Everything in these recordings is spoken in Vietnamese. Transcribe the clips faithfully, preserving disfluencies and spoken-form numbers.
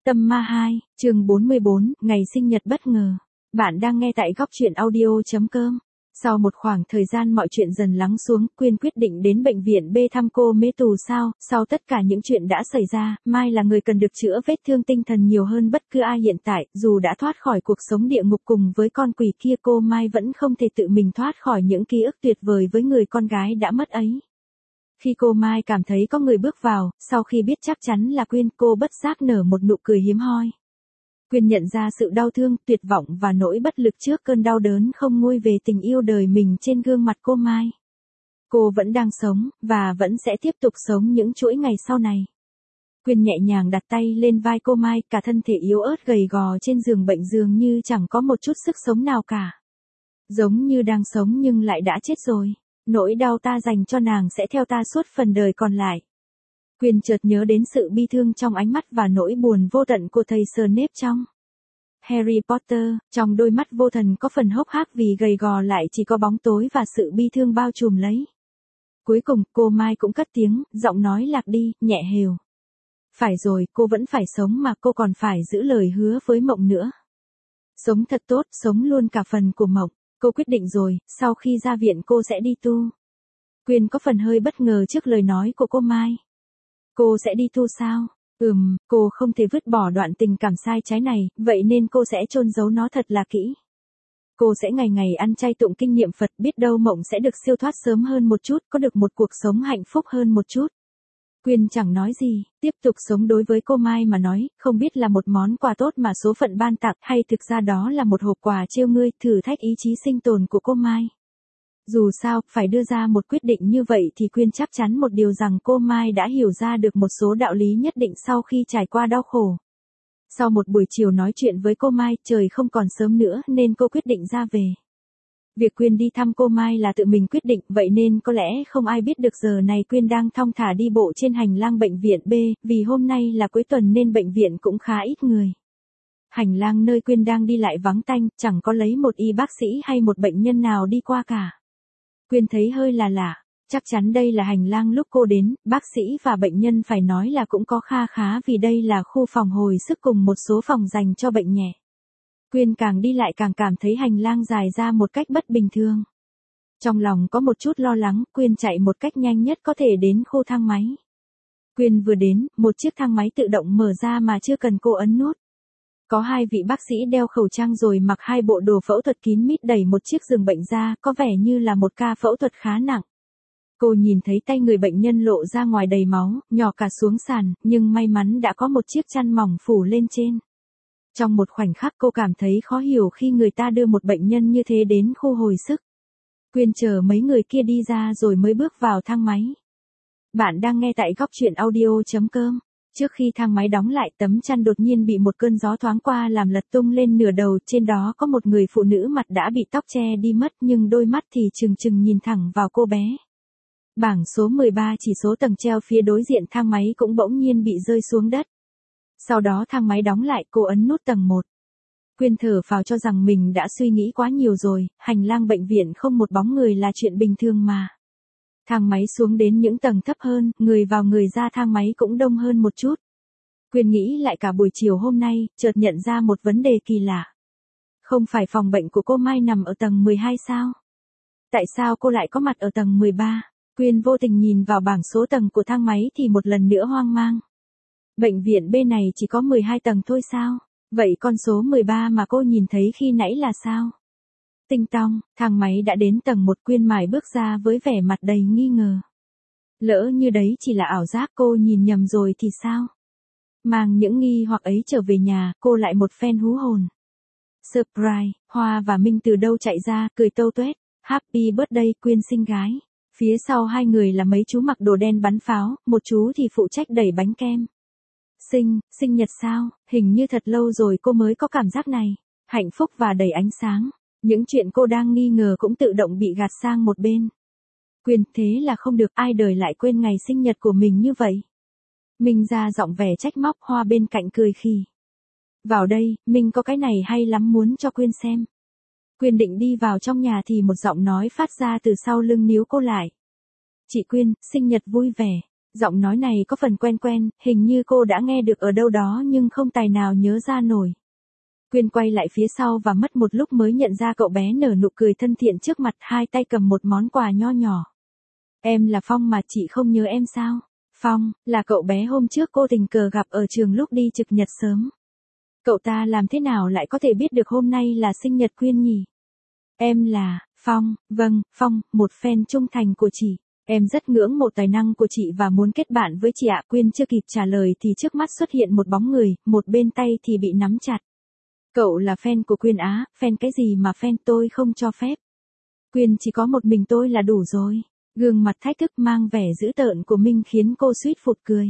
Tâm ma hai, chương bốn mươi bốn, ngày sinh nhật bất ngờ. Bạn đang nghe tại góc truyện audio chấm com. Sau một khoảng thời gian mọi chuyện dần lắng xuống, Quyên quyết định đến bệnh viện B thăm cô Mễ Tù sao. Sau tất cả những chuyện đã xảy ra, Mai là người cần được chữa vết thương tinh thần nhiều hơn bất cứ ai hiện tại. Dù đã thoát khỏi cuộc sống địa ngục cùng với con quỷ kia, cô Mai vẫn không thể tự mình thoát khỏi những ký ức tuyệt vời với người con gái đã mất ấy. Khi cô Mai cảm thấy có người bước vào, sau khi biết chắc chắn là Quyên, cô bất giác nở một nụ cười hiếm hoi. Quyên nhận ra sự đau thương, tuyệt vọng và nỗi bất lực trước cơn đau đớn không nguôi về tình yêu đời mình trên gương mặt cô Mai. Cô vẫn đang sống, và vẫn sẽ tiếp tục sống những chuỗi ngày sau này. Quyên nhẹ nhàng đặt tay lên vai cô Mai, cả thân thể yếu ớt gầy gò trên giường bệnh dường như chẳng có một chút sức sống nào cả. Giống như đang sống nhưng lại đã chết rồi. Nỗi đau ta dành cho nàng sẽ theo ta suốt phần đời còn lại. Quyên chợt nhớ đến sự bi thương trong ánh mắt và nỗi buồn vô tận của thầy Snape trong Harry Potter, trong đôi mắt vô thần có phần hốc hác vì gầy gò lại chỉ có bóng tối và sự bi thương bao trùm lấy. Cuối cùng, cô Mai cũng cất tiếng, giọng nói lạc đi, nhẹ hều. Phải rồi, cô vẫn phải sống mà cô còn phải giữ lời hứa với Mộng nữa. Sống thật tốt, sống luôn cả phần của Mộng. Cô quyết định rồi, sau khi ra viện cô sẽ đi tu. Quyên có phần hơi bất ngờ trước lời nói của cô Mai. Cô sẽ đi tu sao? Ừm, cô không thể vứt bỏ đoạn tình cảm sai trái này, vậy nên cô sẽ chôn giấu nó thật là kỹ. Cô sẽ ngày ngày ăn chay tụng kinh niệm Phật, biết đâu Mộng sẽ được siêu thoát sớm hơn một chút, có được một cuộc sống hạnh phúc hơn một chút. Quyên chẳng nói gì, tiếp tục sống đối với cô Mai mà nói, không biết là một món quà tốt mà số phận ban tặng hay thực ra đó là một hộp quà trêu ngươi, thử thách ý chí sinh tồn của cô Mai. Dù sao, phải đưa ra một quyết định như vậy thì Quyên chắc chắn một điều rằng cô Mai đã hiểu ra được một số đạo lý nhất định sau khi trải qua đau khổ. Sau một buổi chiều nói chuyện với cô Mai, trời không còn sớm nữa nên cô quyết định ra về. Việc Quyên đi thăm cô Mai là tự mình quyết định, vậy nên có lẽ không ai biết được giờ này Quyên đang thong thả đi bộ trên hành lang bệnh viện B, vì hôm nay là cuối tuần nên bệnh viện cũng khá ít người. Hành lang nơi Quyên đang đi lại vắng tanh, chẳng có lấy một y bác sĩ hay một bệnh nhân nào đi qua cả. Quyên thấy hơi là lạ, chắc chắn đây là hành lang lúc cô đến, bác sĩ và bệnh nhân phải nói là cũng có kha khá vì đây là khu phòng hồi sức cùng một số phòng dành cho bệnh nhẹ. Quyên càng đi lại càng cảm thấy hành lang dài ra một cách bất bình thường. Trong lòng có một chút lo lắng, Quyên chạy một cách nhanh nhất có thể đến khu thang máy. Quyên vừa đến, một chiếc thang máy tự động mở ra mà chưa cần cô ấn nút. Có hai vị bác sĩ đeo khẩu trang rồi mặc hai bộ đồ phẫu thuật kín mít đẩy một chiếc giường bệnh ra, có vẻ như là một ca phẫu thuật khá nặng. Cô nhìn thấy tay người bệnh nhân lộ ra ngoài đầy máu, nhỏ cả xuống sàn, nhưng may mắn đã có một chiếc chăn mỏng phủ lên trên. Trong một khoảnh khắc cô cảm thấy khó hiểu khi người ta đưa một bệnh nhân như thế đến khu hồi sức. Quyên chờ mấy người kia đi ra rồi mới bước vào thang máy. Bạn đang nghe tại góc truyện audio chấm com. Trước khi thang máy đóng lại, tấm chăn đột nhiên bị một cơn gió thoáng qua làm lật tung lên nửa đầu, trên đó có một người phụ nữ mặt đã bị tóc che đi mất nhưng đôi mắt thì trừng trừng nhìn thẳng vào cô bé. Bảng số mười ba chỉ số tầng treo phía đối diện thang máy cũng bỗng nhiên bị rơi xuống đất. Sau đó thang máy đóng lại, cô ấn nút tầng một. Quyên thở phào cho rằng mình đã suy nghĩ quá nhiều rồi, hành lang bệnh viện không một bóng người là chuyện bình thường mà. Thang máy xuống đến những tầng thấp hơn, người vào người ra thang máy cũng đông hơn một chút. Quyên nghĩ lại cả buổi chiều hôm nay, chợt nhận ra một vấn đề kỳ lạ. Không phải phòng bệnh của cô Mai nằm ở tầng mười hai sao? Tại sao cô lại có mặt ở tầng mười ba? Quyên vô tình nhìn vào bảng số tầng của thang máy thì một lần nữa hoang mang. Bệnh viện B này chỉ có mười hai tầng thôi sao? Vậy con số mười ba mà cô nhìn thấy khi nãy là sao? Tinh tong, thang máy đã đến tầng một, Quyên mải bước ra với vẻ mặt đầy nghi ngờ. Lỡ như đấy chỉ là ảo giác, cô nhìn nhầm rồi thì sao? Mang những nghi hoặc ấy trở về nhà, cô lại một phen hú hồn. Surprise, Hoa và Minh từ đâu chạy ra, cười tâu tuét. Happy birthday Quyên xinh gái. Phía sau hai người là mấy chú mặc đồ đen bắn pháo, một chú thì phụ trách đẩy bánh kem. Sinh, sinh nhật sao? Hình như thật lâu rồi cô mới có cảm giác này. Hạnh phúc và đầy ánh sáng. Những chuyện cô đang nghi ngờ cũng tự động bị gạt sang một bên. Quyên, thế là không được, ai đời lại quên ngày sinh nhật của mình như vậy. Minh ra giọng vẻ trách móc, Hoa bên cạnh cười khì. Vào đây, Minh có cái này hay lắm muốn cho Quyên xem. Quyên định đi vào trong nhà thì một giọng nói phát ra từ sau lưng níu cô lại. Chị Quyên, sinh nhật vui vẻ. Giọng nói này có phần quen quen, hình như cô đã nghe được ở đâu đó nhưng không tài nào nhớ ra nổi. Quyên quay lại phía sau và mất một lúc mới nhận ra cậu bé nở nụ cười thân thiện trước mặt, hai tay cầm một món quà nho nhỏ. Em là Phong mà chị không nhớ em sao? Phong, là cậu bé hôm trước cô tình cờ gặp ở trường lúc đi trực nhật sớm. Cậu ta làm thế nào lại có thể biết được hôm nay là sinh nhật Quyên nhỉ? Em là, Phong, vâng, Phong, một fan trung thành của chị. Em rất ngưỡng mộ tài năng của chị và muốn kết bạn với chị ạ. Quyên chưa kịp trả lời thì trước mắt xuất hiện một bóng người, một bên tay thì bị nắm chặt. Cậu là fan của Quyên á? Fan cái gì mà fan, tôi không cho phép. Quyên, chỉ có một mình tôi là đủ rồi. Gương mặt thách thức mang vẻ dữ tợn của Minh khiến cô suýt phụt cười.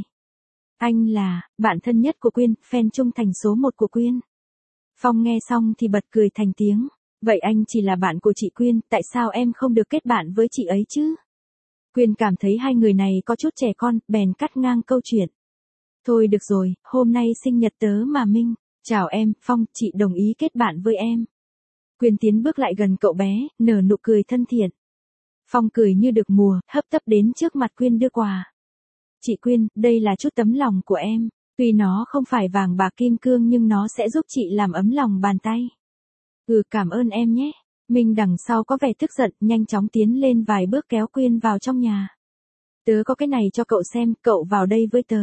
Anh là, bạn thân nhất của Quyên, fan trung thành số một của Quyên. Phong nghe xong thì bật cười thành tiếng. Vậy anh chỉ là bạn của chị Quyên, tại sao em không được kết bạn với chị ấy chứ? Quyên cảm thấy hai người này có chút trẻ con, bèn cắt ngang câu chuyện. Thôi được rồi, hôm nay sinh nhật tớ mà Minh. Chào em, Phong, chị đồng ý kết bạn với em. Quyên tiến bước lại gần cậu bé, nở nụ cười thân thiện. Phong cười như được mùa, hấp tấp đến trước mặt Quyên đưa quà. Chị Quyên, đây là chút tấm lòng của em. Tuy nó không phải vàng bạc kim cương nhưng nó sẽ giúp chị làm ấm lòng bàn tay. Ừ, cảm ơn em nhé. Minh đằng sau có vẻ tức giận, nhanh chóng tiến lên vài bước kéo Quyên vào trong nhà. Tớ có cái này cho cậu xem, cậu vào đây với tớ.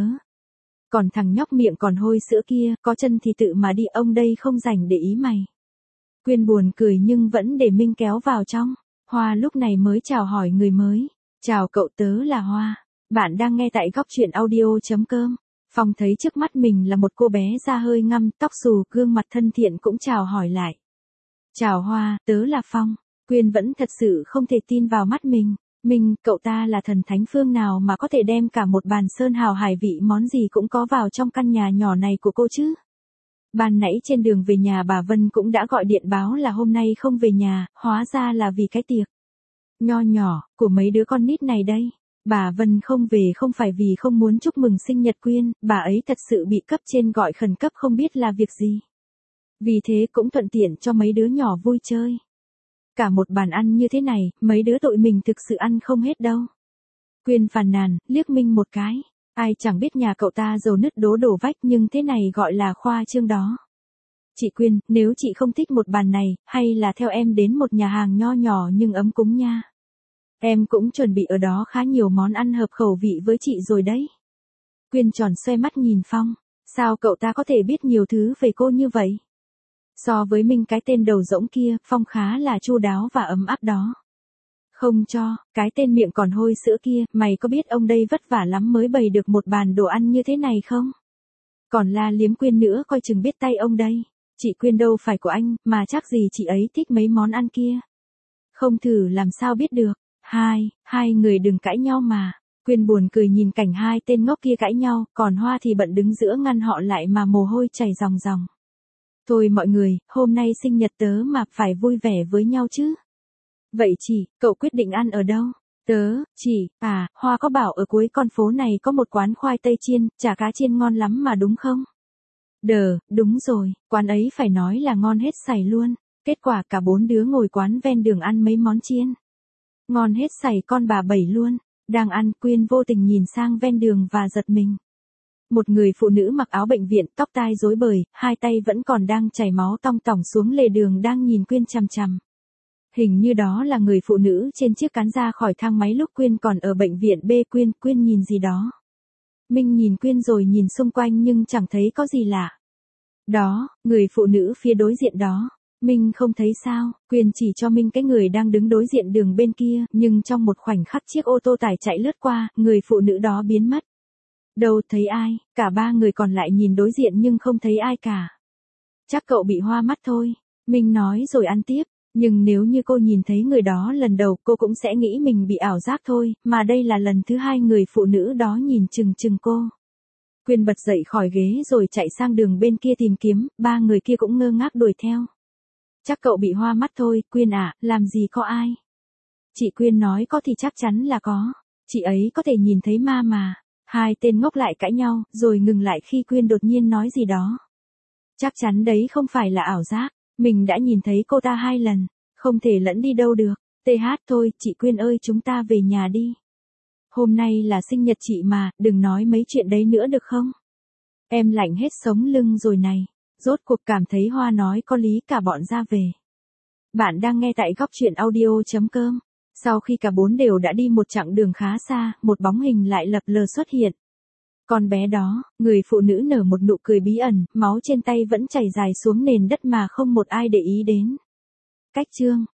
Còn thằng nhóc miệng còn hôi sữa kia, có chân thì tự mà đi, ông đây không rảnh để ý mày. Quyên buồn cười nhưng vẫn để Minh kéo vào trong. Hoa lúc này mới chào hỏi người mới. Chào cậu, tớ là Hoa. Bạn đang nghe tại góc truyện audio.com. Phong thấy trước mắt mình là một cô bé da hơi ngăm, tóc xù, gương mặt thân thiện cũng chào hỏi lại. Chào Hoa, tớ là Phong. Quyên vẫn thật sự không thể tin vào mắt mình. Mình, cậu ta là thần thánh phương nào mà có thể đem cả một bàn sơn hào hải vị món gì cũng có vào trong căn nhà nhỏ này của cô chứ? Ban nãy trên đường về nhà bà Vân cũng đã gọi điện báo là hôm nay không về nhà, hóa ra là vì cái tiệc nho nhỏ của mấy đứa con nít này đây. Bà Vân không về không phải vì không muốn chúc mừng sinh nhật Quyên, bà ấy thật sự bị cấp trên gọi khẩn cấp không biết là việc gì. Vì thế cũng thuận tiện cho mấy đứa nhỏ vui chơi. Cả một bàn ăn như thế này, mấy đứa tụi mình thực sự ăn không hết đâu. Quyên phàn nàn, liếc Minh một cái. Ai chẳng biết nhà cậu ta dầu nứt đố đổ vách nhưng thế này gọi là khoa trương đó. Chị Quyên, nếu chị không thích một bàn này, hay là theo em đến một nhà hàng nho nhỏ nhưng ấm cúng nha. Em cũng chuẩn bị ở đó khá nhiều món ăn hợp khẩu vị với chị rồi đấy. Quyên tròn xoe mắt nhìn Phong. Sao cậu ta có thể biết nhiều thứ về cô như vậy? So với Minh cái tên đầu rỗng kia, Phong khá là chu đáo và ấm áp đó. Không cho, cái tên miệng còn hôi sữa kia, mày có biết ông đây vất vả lắm mới bày được một bàn đồ ăn như thế này không? Còn la liếm Quyên nữa coi chừng biết tay ông đây. Chị Quyên đâu phải của anh, mà chắc gì chị ấy thích mấy món ăn kia. Không thử làm sao biết được. Hai, hai người đừng cãi nhau mà. Quyên buồn cười nhìn cảnh hai tên ngốc kia cãi nhau, còn Hoa thì bận đứng giữa ngăn họ lại mà mồ hôi chảy ròng ròng. Thôi mọi người, hôm nay sinh nhật tớ mà phải vui vẻ với nhau chứ. Vậy chị, cậu quyết định ăn ở đâu? Tớ, chị, à, Hoa có bảo ở cuối con phố này có một quán khoai tây chiên, chả cá chiên ngon lắm mà đúng không? Đờ, đúng rồi, quán ấy phải nói là ngon hết sảy luôn. Kết quả cả bốn đứa ngồi quán ven đường ăn mấy món chiên. Ngon hết sảy con bà bảy luôn. Đang ăn, Quyên vô tình nhìn sang ven đường và giật mình. Một người phụ nữ mặc áo bệnh viện, tóc tai rối bời, hai tay vẫn còn đang chảy máu tong tỏng xuống lề đường đang nhìn Quyên chằm chằm. Hình như đó là người phụ nữ trên chiếc cán ra khỏi thang máy lúc Quyên còn ở bệnh viện B. Quyên, Quyên nhìn gì đó. Minh nhìn Quyên rồi nhìn xung quanh nhưng chẳng thấy có gì lạ. Đó, người phụ nữ phía đối diện đó. Minh không thấy sao, Quyên chỉ cho Minh cái người đang đứng đối diện đường bên kia, nhưng trong một khoảnh khắc chiếc ô tô tải chạy lướt qua, người phụ nữ đó biến mất. Đâu thấy ai, cả ba người còn lại nhìn đối diện nhưng không thấy ai cả. Chắc cậu bị hoa mắt thôi, Minh nói rồi ăn tiếp, nhưng nếu như cô nhìn thấy người đó lần đầu cô cũng sẽ nghĩ mình bị ảo giác thôi, mà đây là lần thứ hai người phụ nữ đó nhìn chừng chừng cô. Quyên bật dậy khỏi ghế rồi chạy sang đường bên kia tìm kiếm, ba người kia cũng ngơ ngác đuổi theo. Chắc cậu bị hoa mắt thôi, Quyên à, làm gì có ai. Chị Quyên nói có thì chắc chắn là có, chị ấy có thể nhìn thấy ma mà. Hai tên ngốc lại cãi nhau, rồi ngừng lại khi Quyên đột nhiên nói gì đó. Chắc chắn đấy không phải là ảo giác, mình đã nhìn thấy cô ta hai lần, không thể lẫn đi đâu được. tê hát thôi, chị Quyên ơi chúng ta về nhà đi. Hôm nay là sinh nhật chị mà, đừng nói mấy chuyện đấy nữa được không? Em lạnh hết sống lưng rồi này. Rốt cuộc cảm thấy Hoa nói có lý, cả bọn ra về. Bạn đang nghe tại góc chuyện audio.com. Sau khi cả bốn đều đã đi một chặng đường khá xa, một bóng hình lại lập lờ xuất hiện. Con bé đó, người phụ nữ nở một nụ cười bí ẩn, máu trên tay vẫn chảy dài xuống nền đất mà không một ai để ý đến. Cách chương,